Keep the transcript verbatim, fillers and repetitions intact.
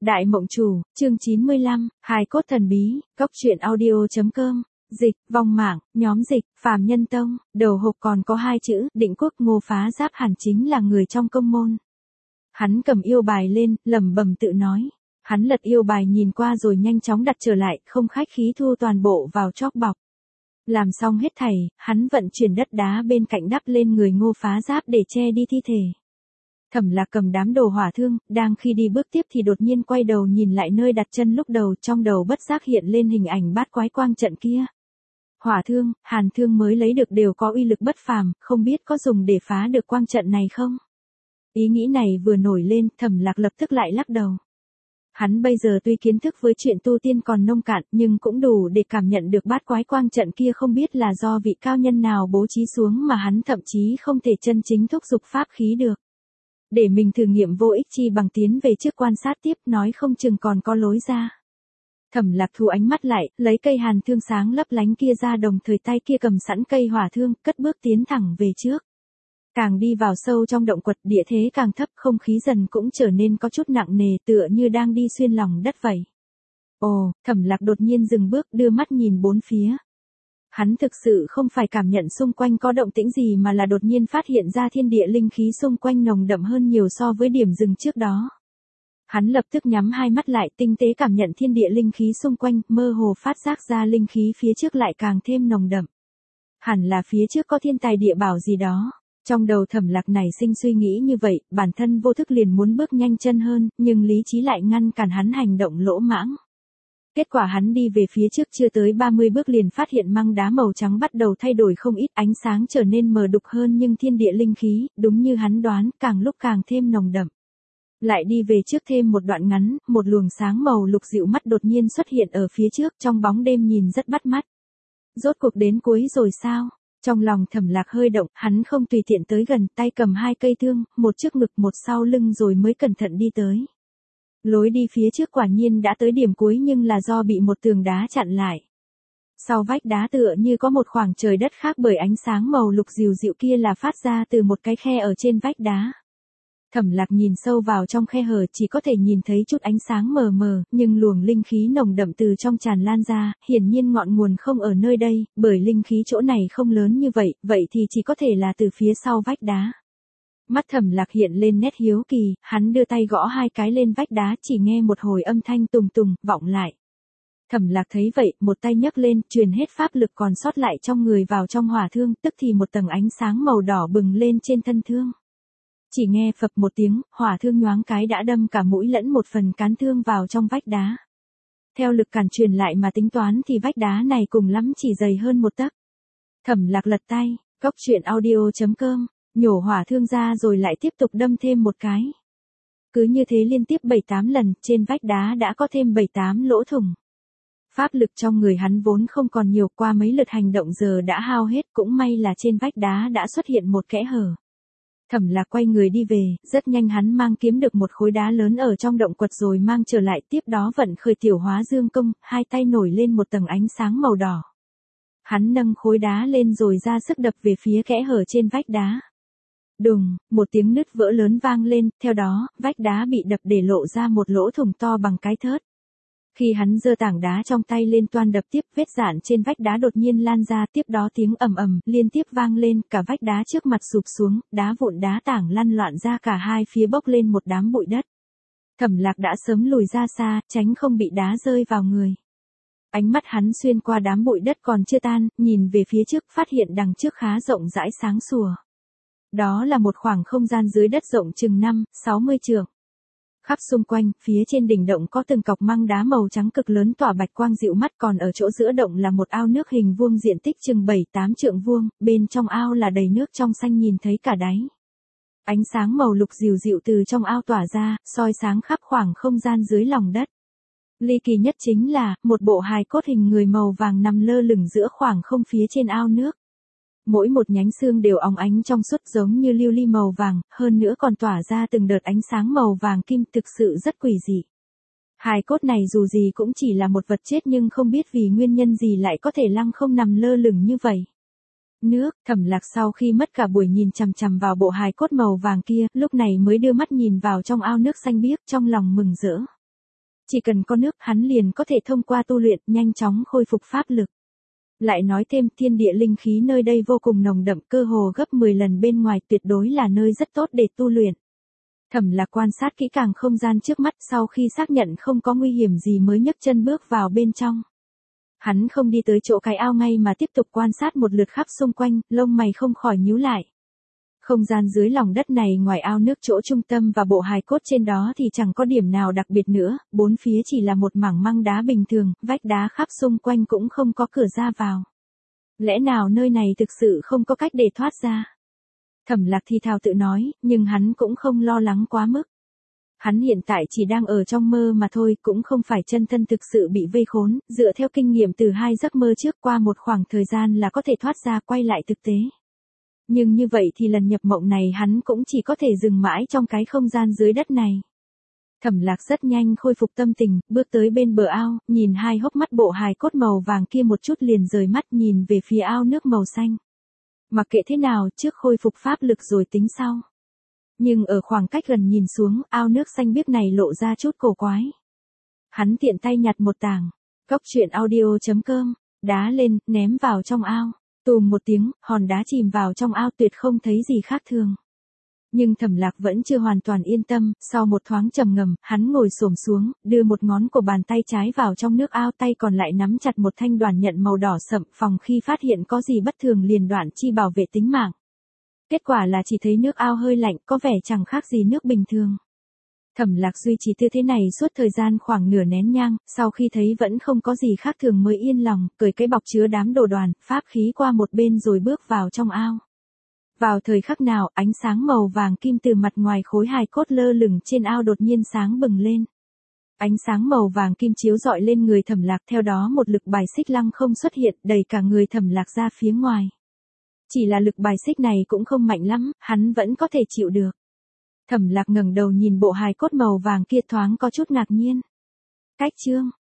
Đại Mộng Chủ, chương chín mươi lăm, Hài cốt thần bí, Cốc truyện audio.com, dịch, vong mạng, nhóm dịch, Phàm Nhân Tông, đầu hộp còn có hai chữ, Định Quốc. Ngô Phá Giáp hẳn chính là người trong công môn. Hắn cầm yêu bài lên, lẩm bẩm tự nói. Hắn lật yêu bài nhìn qua rồi nhanh chóng đặt trở lại, không khách khí thu toàn bộ vào chóp bọc. Làm xong hết thảy, hắn vận chuyển đất đá bên cạnh đắp lên người Ngô Phá Giáp để che đi thi thể. Thẩm Lạc cầm đám đồ hỏa thương, đang khi đi bước tiếp thì đột nhiên quay đầu nhìn lại nơi đặt chân lúc đầu, trong đầu bất giác hiện lên hình ảnh bát quái quang trận kia. Hỏa thương, hàn thương mới lấy được đều có uy lực bất phàm, không biết có dùng để phá được quang trận này không? Ý nghĩ này vừa nổi lên, Thẩm Lạc lập tức lại lắc đầu. Hắn bây giờ tuy kiến thức với chuyện tu tiên còn nông cạn, nhưng cũng đủ để cảm nhận được bát quái quang trận kia không biết là do vị cao nhân nào bố trí xuống mà hắn thậm chí không thể chân chính thúc giục pháp khí được. Để mình thử nghiệm vô ích chi bằng tiến về trước quan sát tiếp, nói không chừng còn có lối ra. Thẩm Lạc thu ánh mắt lại, lấy cây hàn thương sáng lấp lánh kia ra, đồng thời tay kia cầm sẵn cây hỏa thương, cất bước tiến thẳng về trước. Càng đi vào sâu trong động quật, địa thế càng thấp, không khí dần cũng trở nên có chút nặng nề, tựa như đang đi xuyên lòng đất vậy. Ồ, Thẩm Lạc đột nhiên dừng bước, đưa mắt nhìn bốn phía. Hắn thực sự không phải cảm nhận xung quanh có động tĩnh gì mà là đột nhiên phát hiện ra thiên địa linh khí xung quanh nồng đậm hơn nhiều so với điểm dừng trước đó. Hắn lập tức nhắm hai mắt lại, tinh tế cảm nhận thiên địa linh khí xung quanh, mơ hồ phát giác ra linh khí phía trước lại càng thêm nồng đậm. Hẳn là phía trước có thiên tài địa bảo gì đó. Trong đầu Thẩm Lạc nảy sinh suy nghĩ như vậy, bản thân vô thức liền muốn bước nhanh chân hơn, nhưng lý trí lại ngăn cản hắn hành động lỗ mãng. Kết quả hắn đi về phía trước chưa tới ba mươi bước liền phát hiện măng đá màu trắng bắt đầu thay đổi không ít, ánh sáng trở nên mờ đục hơn, nhưng thiên địa linh khí, đúng như hắn đoán, càng lúc càng thêm nồng đậm. Lại đi về trước thêm một đoạn ngắn, một luồng sáng màu lục dịu mắt đột nhiên xuất hiện ở phía trước, trong bóng đêm nhìn rất bắt mắt. Rốt cuộc đến cuối rồi sao? Trong lòng Thẩm Lạc hơi động, hắn không tùy tiện tới gần, tay cầm hai cây thương, một trước ngực một sau lưng rồi mới cẩn thận đi tới. Lối đi phía trước quả nhiên đã tới điểm cuối nhưng là do bị một tường đá chặn lại. Sau vách đá tựa như có một khoảng trời đất khác, bởi ánh sáng màu lục dịu dịu kia là phát ra từ một cái khe ở trên vách đá. Thẩm Lạc nhìn sâu vào trong khe hở, chỉ có thể nhìn thấy chút ánh sáng mờ mờ, nhưng luồng linh khí nồng đậm từ trong tràn lan ra, hiển nhiên ngọn nguồn không ở nơi đây, bởi linh khí chỗ này không lớn như vậy, vậy thì chỉ có thể là từ phía sau vách đá. Mắt Thẩm Lạc hiện lên nét hiếu kỳ, hắn đưa tay gõ hai cái lên vách đá, chỉ nghe một hồi âm thanh tùng tùng, vọng lại. Thẩm Lạc thấy vậy, một tay nhấc lên, truyền hết pháp lực còn sót lại trong người vào trong hỏa thương, tức thì một tầng ánh sáng màu đỏ bừng lên trên thân thương. Chỉ nghe phập một tiếng, hỏa thương nhoáng cái đã đâm cả mũi lẫn một phần cán thương vào trong vách đá. Theo lực cản truyền lại mà tính toán thì vách đá này cùng lắm chỉ dày hơn một tấc. Thẩm Lạc lật tay, Cốc truyện audio.com, nhổ hỏa thương ra rồi lại tiếp tục đâm thêm một cái. Cứ như thế liên tiếp bảy tám lần, trên vách đá đã có thêm bảy tám lỗ thủng. Pháp lực trong người hắn vốn không còn nhiều, qua mấy lượt hành động giờ đã hao hết, cũng may là trên vách đá đã xuất hiện một kẽ hở. Thẩm Lạc quay người đi về, rất nhanh hắn mang kiếm được một khối đá lớn ở trong động quật rồi mang trở lại, tiếp đó vận khởi tiểu hóa dương công, hai tay nổi lên một tầng ánh sáng màu đỏ. Hắn nâng khối đá lên rồi ra sức đập về phía kẽ hở trên vách đá. Đùng, một tiếng nứt vỡ lớn vang lên, theo đó, vách đá bị đập để lộ ra một lỗ thủng to bằng cái thớt. Khi hắn giơ tảng đá trong tay lên toan đập tiếp, vết rạn trên vách đá đột nhiên lan ra, tiếp đó tiếng ầm ầm liên tiếp vang lên, cả vách đá trước mặt sụp xuống, đá vụn đá tảng lăn loạn ra cả hai phía, bốc lên một đám bụi đất. Thẩm Lạc đã sớm lùi ra xa, tránh không bị đá rơi vào người. Ánh mắt hắn xuyên qua đám bụi đất còn chưa tan, nhìn về phía trước, phát hiện đằng trước khá rộng rãi sáng sủa. Đó là một khoảng không gian dưới đất rộng chừng năm, sáu mươi trượng. Khắp xung quanh, phía trên đỉnh động có từng cọc măng đá màu trắng cực lớn tỏa bạch quang dịu mắt, còn ở chỗ giữa động là một ao nước hình vuông diện tích chừng bảy tám trượng vuông, bên trong ao là đầy nước trong xanh nhìn thấy cả đáy. Ánh sáng màu lục dịu dịu từ trong ao tỏa ra, soi sáng khắp khoảng không gian dưới lòng đất. Ly kỳ nhất chính là, một bộ hài cốt hình người màu vàng nằm lơ lửng giữa khoảng không phía trên ao nước. Mỗi một nhánh xương đều óng ánh trong suốt giống như lưu ly màu vàng, hơn nữa còn tỏa ra từng đợt ánh sáng màu vàng kim, thực sự rất quỷ dị. Hài cốt này dù gì cũng chỉ là một vật chết nhưng không biết vì nguyên nhân gì lại có thể lăng không nằm lơ lửng như vậy. Nước, Thẩm Lạc sau khi mất cả buổi nhìn chằm chằm vào bộ hài cốt màu vàng kia, lúc này mới đưa mắt nhìn vào trong ao nước xanh biếc, trong lòng mừng rỡ. Chỉ cần có nước hắn liền có thể thông qua tu luyện nhanh chóng khôi phục pháp lực. Lại nói thêm thiên địa linh khí nơi đây vô cùng nồng đậm, cơ hồ gấp mười lần bên ngoài, tuyệt đối là nơi rất tốt để tu luyện. Thẩm Lạc quan sát kỹ càng không gian trước mắt, sau khi xác nhận không có nguy hiểm gì mới nhấc chân bước vào bên trong. Hắn không đi tới chỗ cái ao ngay mà tiếp tục quan sát một lượt khắp xung quanh, lông mày không khỏi nhíu lại. Không gian dưới lòng đất này ngoài ao nước chỗ trung tâm và bộ hài cốt trên đó thì chẳng có điểm nào đặc biệt nữa, bốn phía chỉ là một mảng măng đá bình thường, vách đá khắp xung quanh cũng không có cửa ra vào. Lẽ nào nơi này thực sự không có cách để thoát ra? Thẩm Lạc thì thào tự nói, nhưng hắn cũng không lo lắng quá mức. Hắn hiện tại chỉ đang ở trong mơ mà thôi, cũng không phải chân thân thực sự bị vây khốn, dựa theo kinh nghiệm từ hai giấc mơ trước, qua một khoảng thời gian là có thể thoát ra quay lại thực tế. Nhưng như vậy thì lần nhập mộng này hắn cũng chỉ có thể dừng mãi trong cái không gian dưới đất này. Thẩm Lạc rất nhanh khôi phục tâm tình, bước tới bên bờ ao, nhìn hai hốc mắt bộ hài cốt màu vàng kia một chút liền rời mắt nhìn về phía ao nước màu xanh. Mặc kệ thế nào, trước khôi phục pháp lực rồi tính sau. Nhưng ở khoảng cách gần nhìn xuống, ao nước xanh biếc này lộ ra chút cổ quái. Hắn tiện tay nhặt một tảng, cóc truyện audio chấm com, đá lên, ném vào trong ao. Tùm một tiếng, hòn đá chìm vào trong ao, tuyệt không thấy gì khác thường. Nhưng Thẩm Lạc vẫn chưa hoàn toàn yên tâm, sau một thoáng trầm ngầm, hắn ngồi xổm xuống, đưa một ngón của bàn tay trái vào trong nước ao, tay còn lại nắm chặt một thanh đoàn nhận màu đỏ sậm, phòng khi phát hiện có gì bất thường liền đoạn chi bảo vệ tính mạng. Kết quả là chỉ thấy nước ao hơi lạnh, có vẻ chẳng khác gì nước bình thường. Thẩm Lạc duy trì tư thế này suốt thời gian khoảng nửa nén nhang, sau khi thấy vẫn không có gì khác thường mới yên lòng, cởi cái bọc chứa đám đồ đoàn, pháp khí qua một bên rồi bước vào trong ao. Vào thời khắc nào, ánh sáng màu vàng kim từ mặt ngoài khối hài cốt lơ lửng trên ao đột nhiên sáng bừng lên. Ánh sáng màu vàng kim chiếu rọi lên người Thẩm Lạc, theo đó một lực bài xích lăng không xuất hiện, đẩy cả người Thẩm Lạc ra phía ngoài. Chỉ là lực bài xích này cũng không mạnh lắm, hắn vẫn có thể chịu được. Thẩm Lạc ngẩng đầu nhìn bộ hài cốt màu vàng kia thoáng có chút ngạc nhiên. Cách chương